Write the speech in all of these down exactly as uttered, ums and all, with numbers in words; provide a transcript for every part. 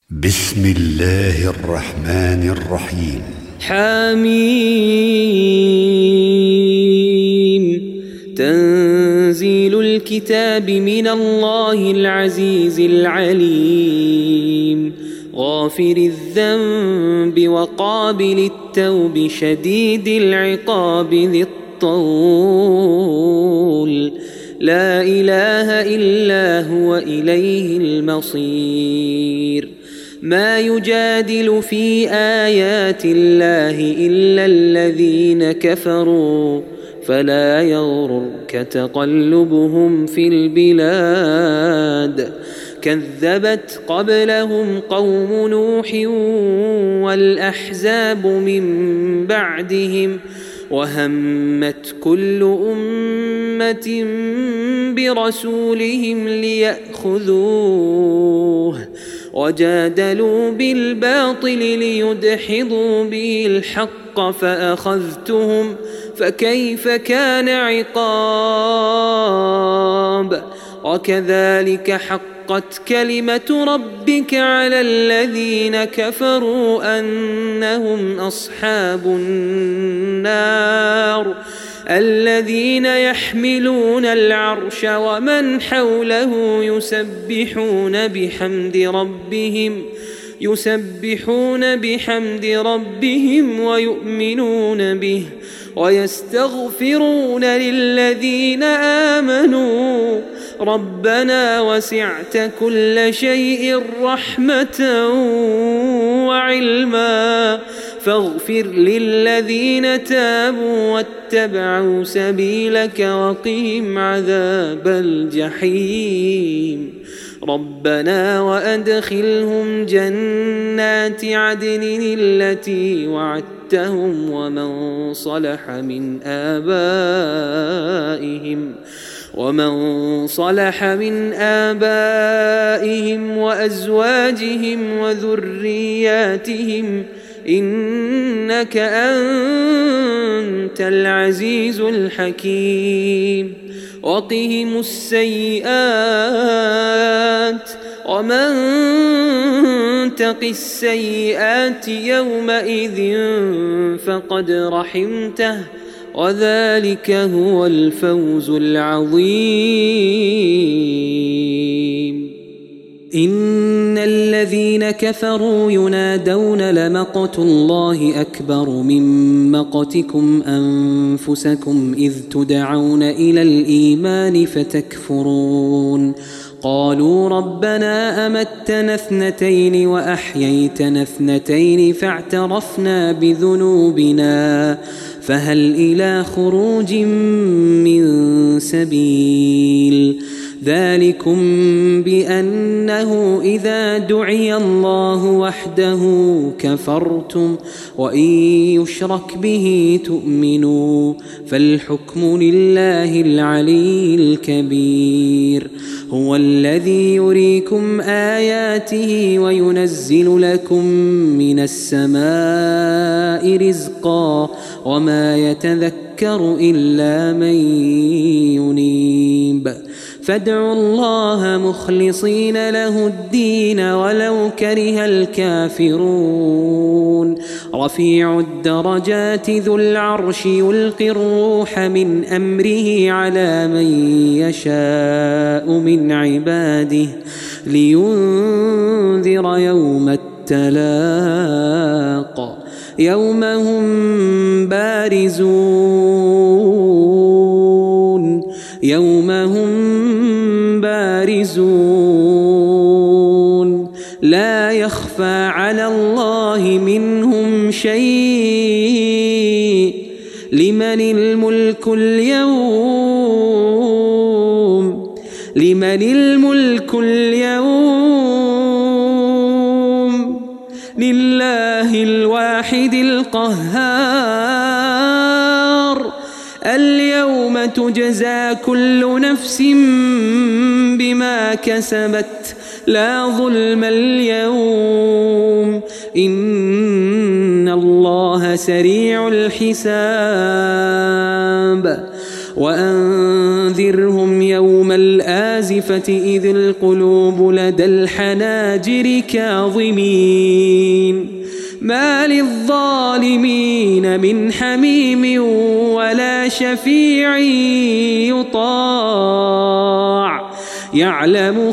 بسم الله الرحمن الرحيم. حميم. تنزيل الكتاب من الله العزيز العليم، غافر الذنب وقابل التوب شديد العقاب ذي الطول، لا إله إلا هو إليه المصير. ما يجادل في آيات الله إلا الذين كفروا، فلا يغررك تقلبهم في البلاد. كذبت قبلهم قوم نوح والأحزاب من بعدهم، وهمت كل أمة برسولهم ليأخذوه، وجادلوا بالباطل ليدحضوا به الحق فأخذتهم، فكيف كان عقاب. وكذلك حقت كلمة ربك على الذين كفروا أنهم أصحاب النار، الذين يحملون العرش ومن حوله يسبحون بحمد ربهم يسبحون بحمد ربهم ويؤمنون به ويستغفرون للذين آمنوا ربنا وسعت كل شيء رحمة وعلما، فاغفر للذين تابوا واتبعوا سبيلك وقهم عذاب الجحيم. ربنا وأدخلهم جنات عدن التي وعدتهم ومن صلح من آبائهم ومن صلح من آبائهم وأزواجهم وذرياتهم إنك أنت العزيز الحكيم. وقهم السيئات، ومن تق السيئات يومئذ فقد رحمته، وذلك هو الفوز العظيم. إن الذين كفروا ينادون لمقت الله أكبر من مقتكم أنفسكم إذ تدعون إلى الإيمان فتكفرون. قالوا ربنا أمتنا اثنتين وأحييتنا اثنتين فاعترفنا بذنوبنا فهل إلى خروج من سبيل. ذلكم بأنه إذا دعي الله وحده كفرتم وإن يشرك به تؤمنوا، فالحكم لله العلي الكبير. هو الذي يريكم آياته وينزل لكم من السماء رزقا وما يتذكر إلا من ينيب. فادعوا الله مخلصين له الدين ولو كره الكافرون. رفيع الدرجات ذو العرش يلقي الروح من أمره على من يشاء من عباده لينذر يوم التلاق، يوم هم بارزون يوم هم بارزون لا يخفى على الله منهم شيء. لمن الملك اليوم لمن الملك اليوم لله الواحد القهار. اليوم تجزى كل نفس بما كسبت لا ظلم اليوم، إن الله سريع الحساب. وأنذرهم يوم الآزفة إذ القلوب لدى الحناجر كاظمين ما للظالمين من حميم ولا شفيع يطاع يعلم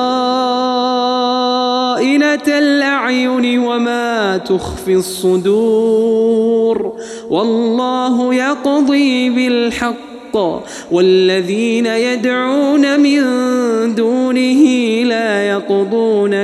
خائنة الأعين وما تخفي الصدور والله يقضي بالحق والذين يدعون من دونه لا يقضون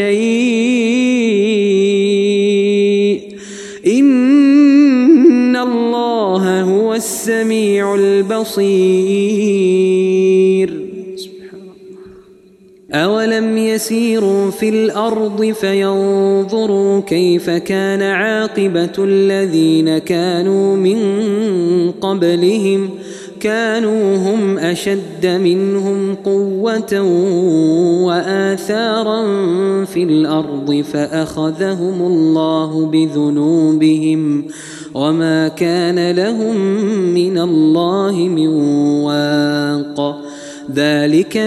بشيء إن الله هو السميع البصير. أولم يسيروا في الأرض فينظروا كيف كان عاقبة الذين كانوا من قبلهم كانوا هم أشد منهم قوة وآثارا في الأرض فأخذهم الله بذنوبهم وما كان لهم من الله من واق ذلك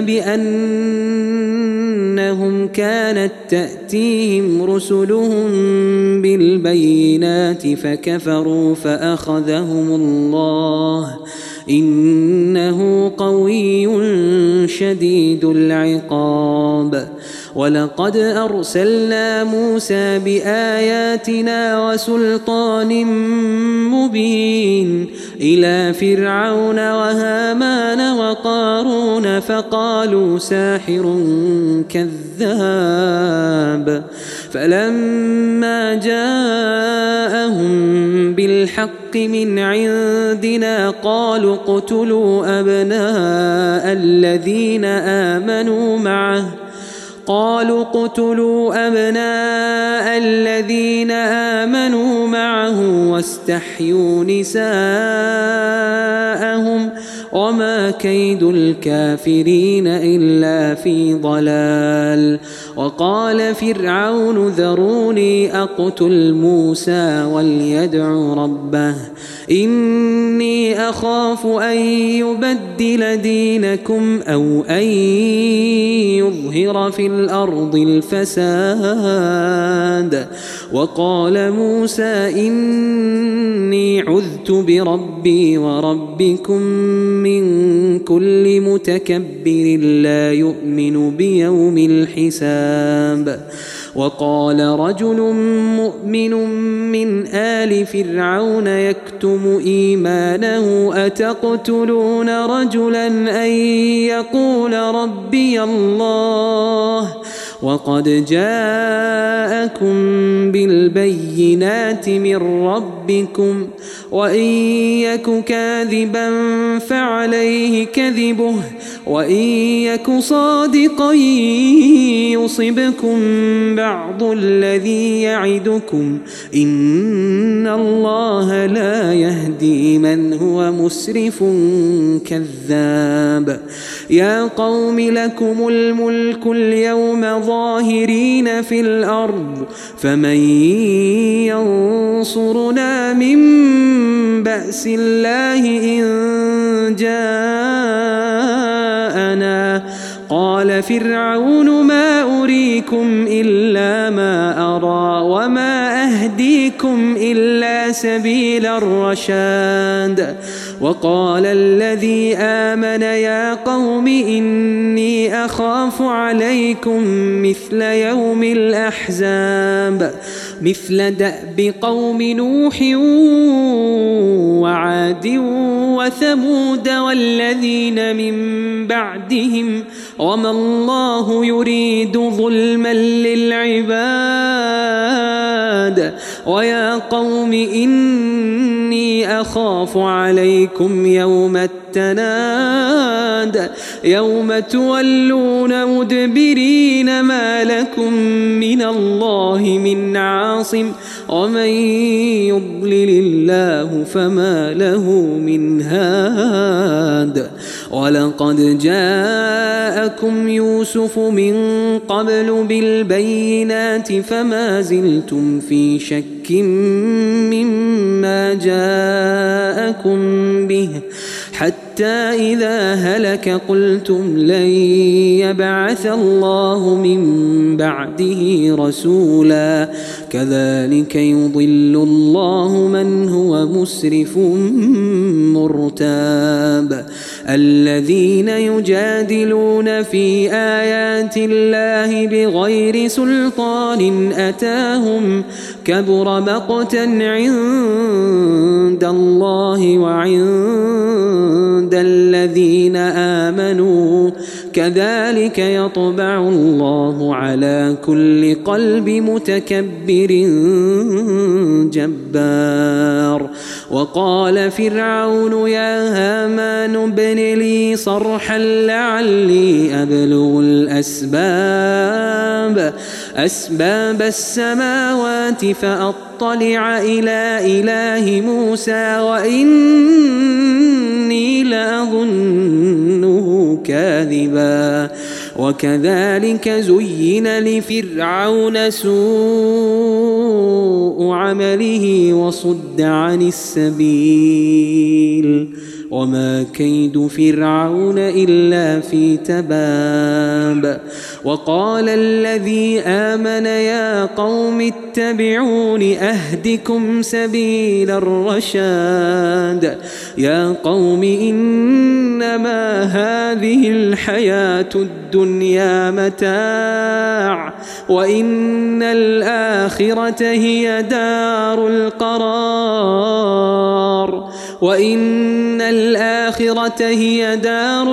بأنهم كانت تأتيهم رسلهم بالبينات فكفروا فأخذهم الله إنه قوي شديد العقاب. ولقد أرسلنا موسى بآياتنا وسلطان مبين إلى فرعون وهامان وقارون فقالوا ساحر كذاب فلما جاءهم بالحق من عندنا قالوا اقتلوا أبناء الذين آمنوا معه قالوا اقتلوا أبناء الذين آمنوا معه واستحيوا نساءهم وما كيد الكافرين إلا في ضلال. وقال فرعون ذروني أقتل موسى وليدع ربه إني أخاف أن يبدل دينكم أو أن يظهر في الأرض الفساد. وقال موسى إني عذت بربي وربكم من كل متكبر لا يؤمن بيوم الحساب. وقال رجل مؤمن من آل فرعون يكتم إيمانه أتقتلون رجلا أن يقول ربي الله وقد جاءكم بالبينات من ربكم وإن يك كاذبا فعليه كذبه وإن يك صادقا يصبكم بعض الذي يعدكم إن الله لا يهدي من هو مسرف كذاب. يا قوم لكم الملك اليوم ظاهرين في الأرض فمن ينصرنا من بأس الله إن جاءنا. قال فرعون ما أريكم إلا ما أرى وما أهديكم إلا سبيل الرشاد. وقال الذي آمن يا قوم إني أخاف عليكم مثل يوم الأحزاب مثل دأب قوم نوح وعاد وثمود والذين من بعدهم وما الله يريد ظلما للعباد. ويا قوم إني أخاف عليكم يوم التناد يوم تولون مدبرين ما لكم من الله من عاصم ومن يضلل الله فما له من هاد. ولقد جاءكم يوسف من قبل بالبينات فما زلتم في شك مما جاءكم به حتى إذا هلك قلتم لن يبعث الله من بعده رسولا كذلك يضل الله من هو مسرف مرتاب الذين يجادلون في آيات الله بغير سلطان أتاهم كبر مقتا عند الله وعند الذين آمنوا كذلك يطبع الله على كل قلب متكبر جبار وقال فرعون يا هامان ابن لي صرحا لعلي أبلغ الأسباب أسباب السماوات فأطلع إلى إله موسى وإني لأظنه كاذبا وكذلك زين لفرعون سوء عمله وصد عن السبيل وما كيد فرعون إلا في تباب وقال الذي آمن يا قوم اتبعون أهدكم سبيل الرشاد يا قوم إنما هذه الحياة الدنيا متاع وإن الآخرة هي دار القرار وإن الآخرة هي دار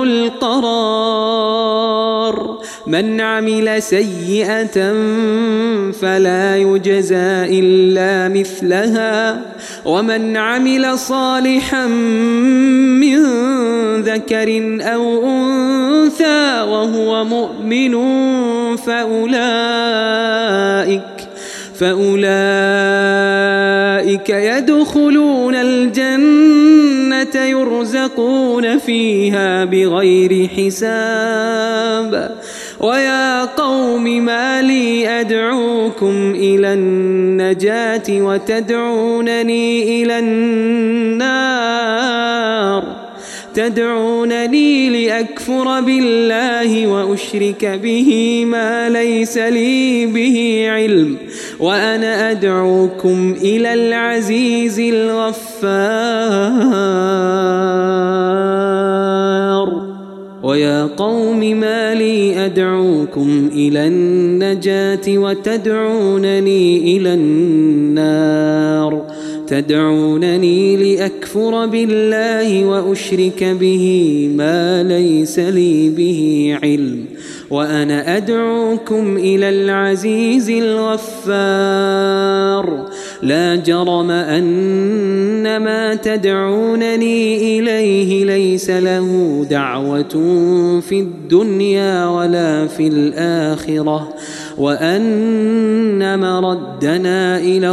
القرار من عمل سيئة فلا يجزى إلا مثلها ومن عمل صالحا من ذكر أو أنثى وهو مؤمن فأولئك فأولئك يدخلون الجنة يرزقون فيها بغير حساب ويا قوم ما لي أدعوكم إلى النجاة وتدعونني إلى النار تدعونني لأكفر بالله وأشرك به ما ليس لي به علم وأنا أدعوكم إلى العزيز الغفار ويا قوم ما لي أدعوكم إلى النجاة وتدعونني إلى النار تدعونني لأكفر بالله وأشرك به ما ليس لي به علم وأنا أدعوكم إلى العزيز الغفار لا جرم أن ما تدعونني إليه ليس له دعوة في الدنيا ولا في الآخرة وأن مردنا إلى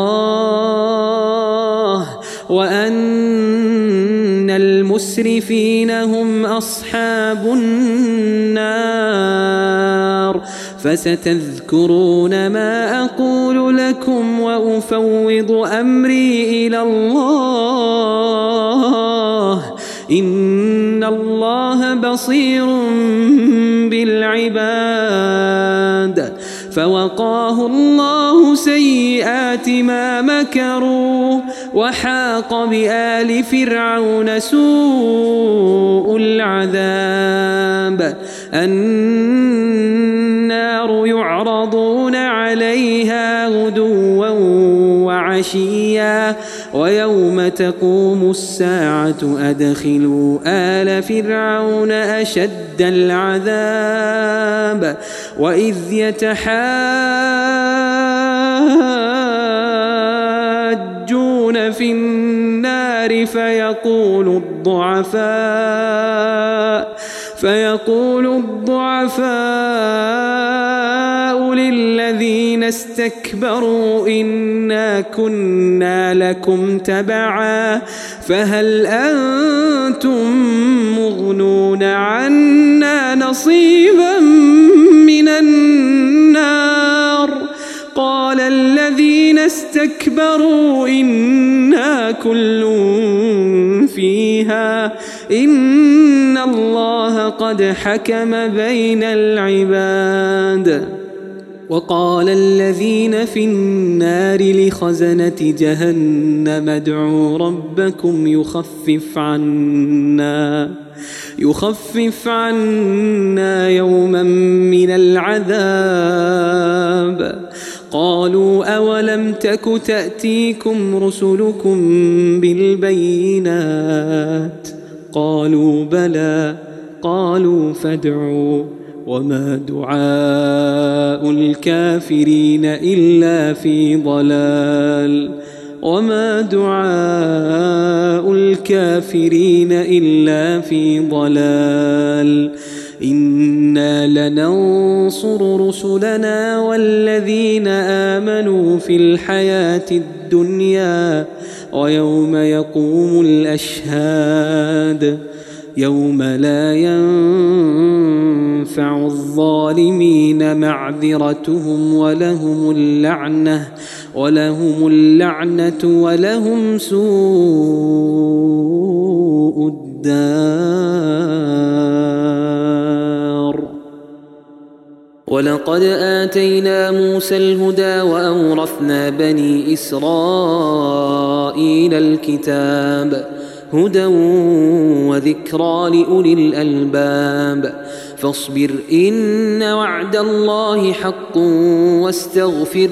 الله وأن المسرفين هم أصحاب النار فستذكرون ما أقول لكم وأفوض أمري إلى الله إن الله بصير بالعباد فوقاه الله سيئات ما مكروا وحاق بآل فرعون سوء العذاب النار يعرضون عليها غدوا وعشيا ويوم تقوم الساعة أدخلوا آل فرعون أشد العذاب وإذ يتحاجون في النار فيقول الضعفاء فيقول الضعفاء للذين استكبروا إنا كنا لكم تبعا فهل أنتم مغنون عنا نصيبا من النار قال الذين استكبروا إنا كل فيها إن الله قد حكم بين العباد. وقال الذين في النار لخزنة جهنم ادعوا ربكم يخفف عنا يخفف عنا يوما من العذاب. قالوا أولم تك تأتيكم رسلكم بالبينات؟ قالوا بلى. قالوا فادعوا. وما دعاء الكافرين إلا في ضلال وما دعاء الكافرين إلا في ضلال. إنا لننصر رسلنا والذين آمنوا في الحياة الدنيا ويوم يقوم الأشهاد يوم لا ينفع الظالمين معذرتهم ولهم اللعنة ولهم اللعنة ولهم سوء الدار. ولقد آتينا موسى الهدى وأورثنا بني إسرائيل الكتاب هدى وذكرى لأولي الألباب. فاصبر إن وعد الله حق واستغفر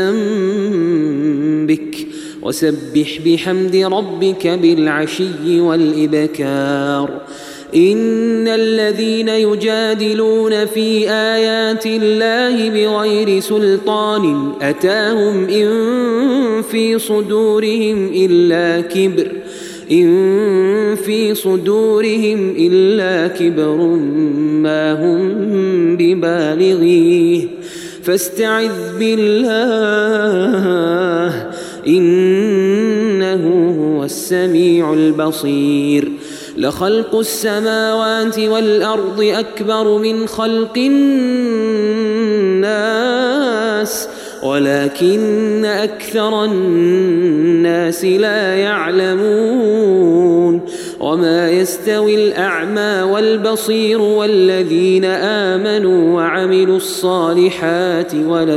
لذنبك وسبح بحمد ربك بالعشي والإبكار. إن الذين يجادلون في آيات الله بغير سلطان أتاهم إن في صدورهم إلا كبر إن في صدورهم إلا كبر ما هم ببالغيه فاستعذ بالله إنه هو السميع البصير. لخلق السماوات والأرض أكبر من خلق الناس ولكن أكثر الناس لا يعلمون. وما يستوي الأعمى والبصير والذين آمنوا وعملوا الصالحات ولا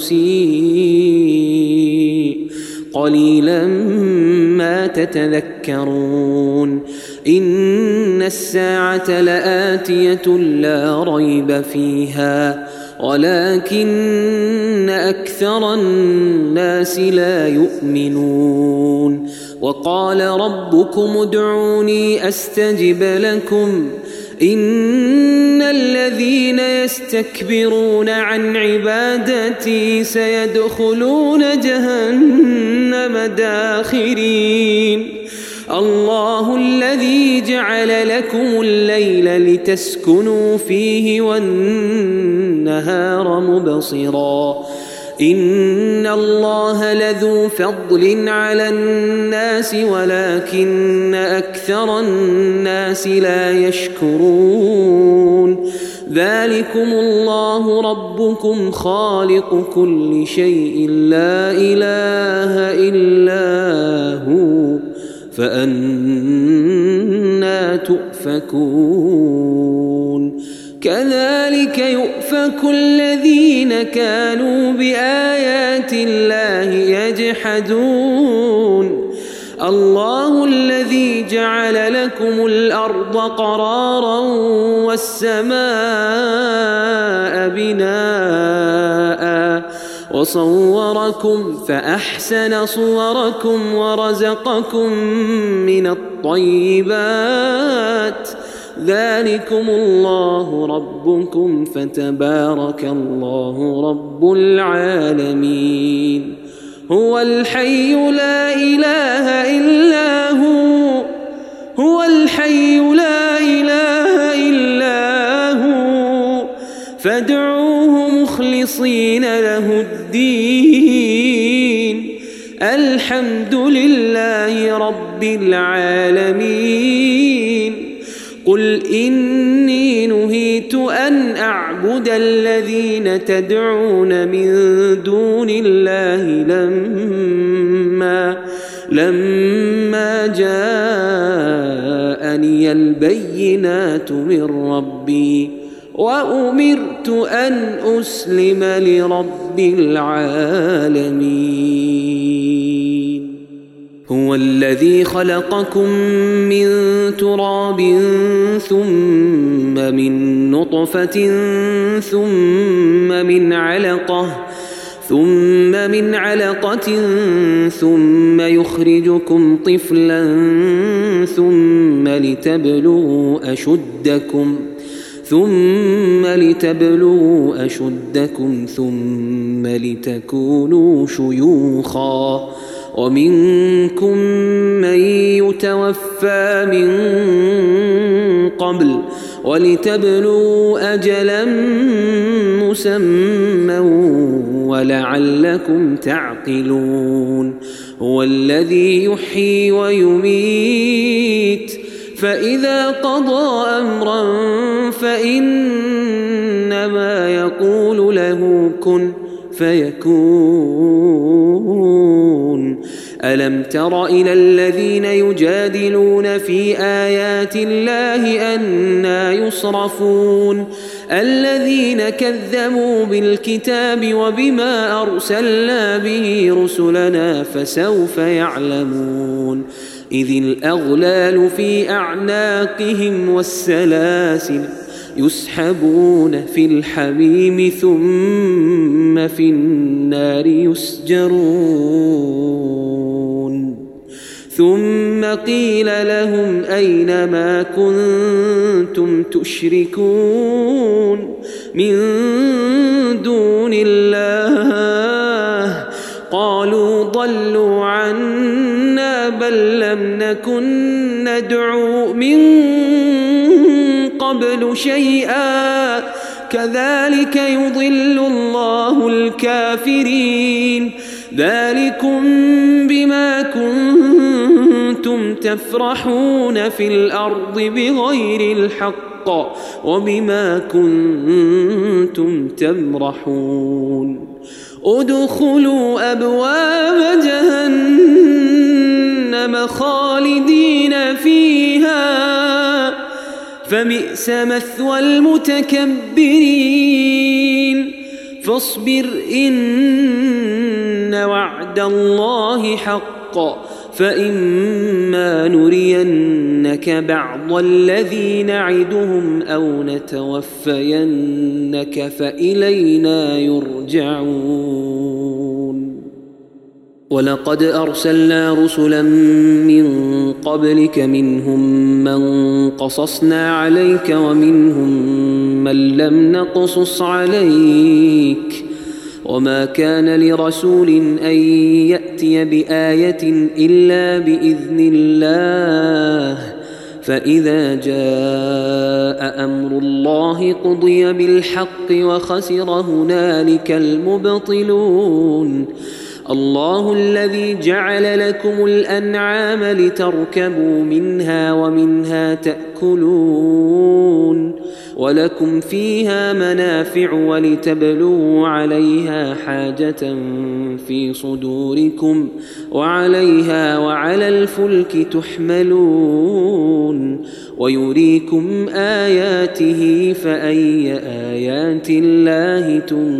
المسيء قليلا ما تتذكرون. إن الساعة لآتية لا ريب فيها ولكن أكثر الناس لا يؤمنون. وقال ربكم ادعوني أستجب لكم إن الذين يستكبرون عن عبادتي سيدخلون جهنم داخرين. الله الذي جعل لكم الليل لتسكنوا فيه والنهار مبصرا إن الله لذو فضل على الناس ولكن أكثر الناس لا يشكرون. ذلكم الله ربكم خالق كل شيء لا إله إلا هو فأنى تؤفكون. كذلك يؤفك الذين كانوا بآيات الله يجحدون. الله الذي جعل لكم الأرض قرارا والسماء بناء وصوركم فأحسن صوركم ورزقكم من الطيبات ذلكم الله ربكم فتبارك الله رب العالمين. هو الحي لا إله إلا هو هو الحي لا إله إلا هو فادعوه مخلصين له الدين. الحمد لله رب العالمين. قل إني نهيت أن أعبد الذين تدعون من دون الله لما لما جاءني جاءني البينات من ربي وأمرت أن أسلم لرب العالمين. هو الذي خلقكم من تراب ثم من نطفة ثم من علقة ثم من علقة ثم يخرجكم طفلا ثم لتبلغوا أشدكم ثم لتبلغوا أشدكم ثم لتكونوا شيوخا ومنكم من يتوفى من قبل ولتبلغوا أجلا مسمى ولعلكم تعقلون. هو الذي يحيي ويميت فإذا قضى أمرا فإنما يقول له كن فيكون. ألم تر إلى الذين يجادلون في آيات الله أنى يصرفون الذين كذبوا بالكتاب وبما أرسلنا به رسلنا فسوف يعلمون. إذ الأغلال في أعناقهم والسلاسل يسحبون في الحميم ثم في النار يسجرون. ثم قيل لهم أين ما كنتم تشركون من دون الله قالوا ضلوا عنا بل لم نكن ندعو من قبل شيئا كذلك يضل الله الكافرين. ذلكم بما كنتم تفرحون في الأرض بغير الحق وبما كنتم تمرحون. ادخلوا أبواب جهنم خالدين فيها فبئس مثوى المتكبرين. فاصبر إن وعد الله حق فإما نرينك بعض الذي نعدهم أو نتوفينك فإلينا يرجعون. ولقد أرسلنا رسلا من قبلك منهم من قصصنا عليك ومنهم من لم نقصص عليك وما كان لرسول أن يأتي بآية إلا بإذن الله فإذا جاء أمر الله قضي بالحق وخسر هنالك المبطلون. الله الذي جعل لكم الأنعام لتركبوا منها ومنها تأكلون ولكم فيها منافع ولتبلغوا عليها حاجة في صدوركم وعليها وعلى الفلك تحملون ويريكم آياته فأي آيات الله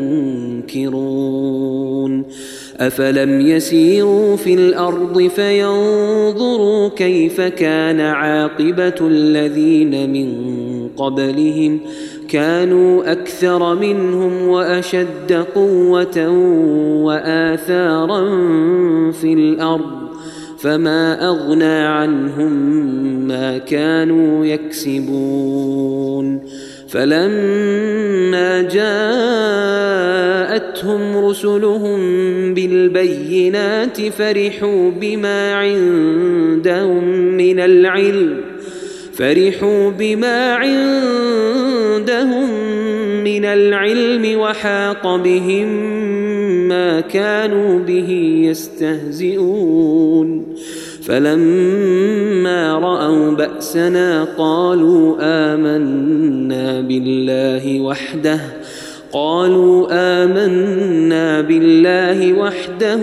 تنكرون. أفلم يسيروا في الأرض فينظروا كيف كان عاقبة الذين من قبلهم كانوا أكثر منهم وأشد قوة وآثارا في الأرض فما أغنى عنهم ما كانوا يكسبون. فلما جاءتهم رسلهم بالبينات فرحوا بما عندهم من العلم فرحوا بما عندهم من العلم وحاق بهم ما كانوا به يستهزئون. فلما رأوا بأسنا قالوا آمنا بالله وحده قالوا آمنا بالله وحده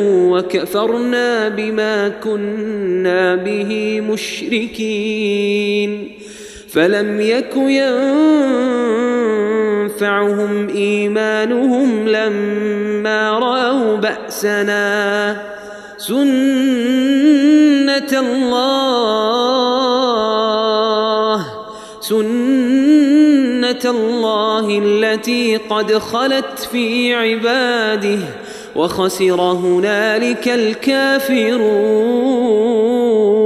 وكفرنا بما كنا به مشركين. فلم يك ينفعهم إيمانهم لما رأوا بأسنا سنة الله سنة الله التي قد خلت في عباده وخسر هنالك الكافرون.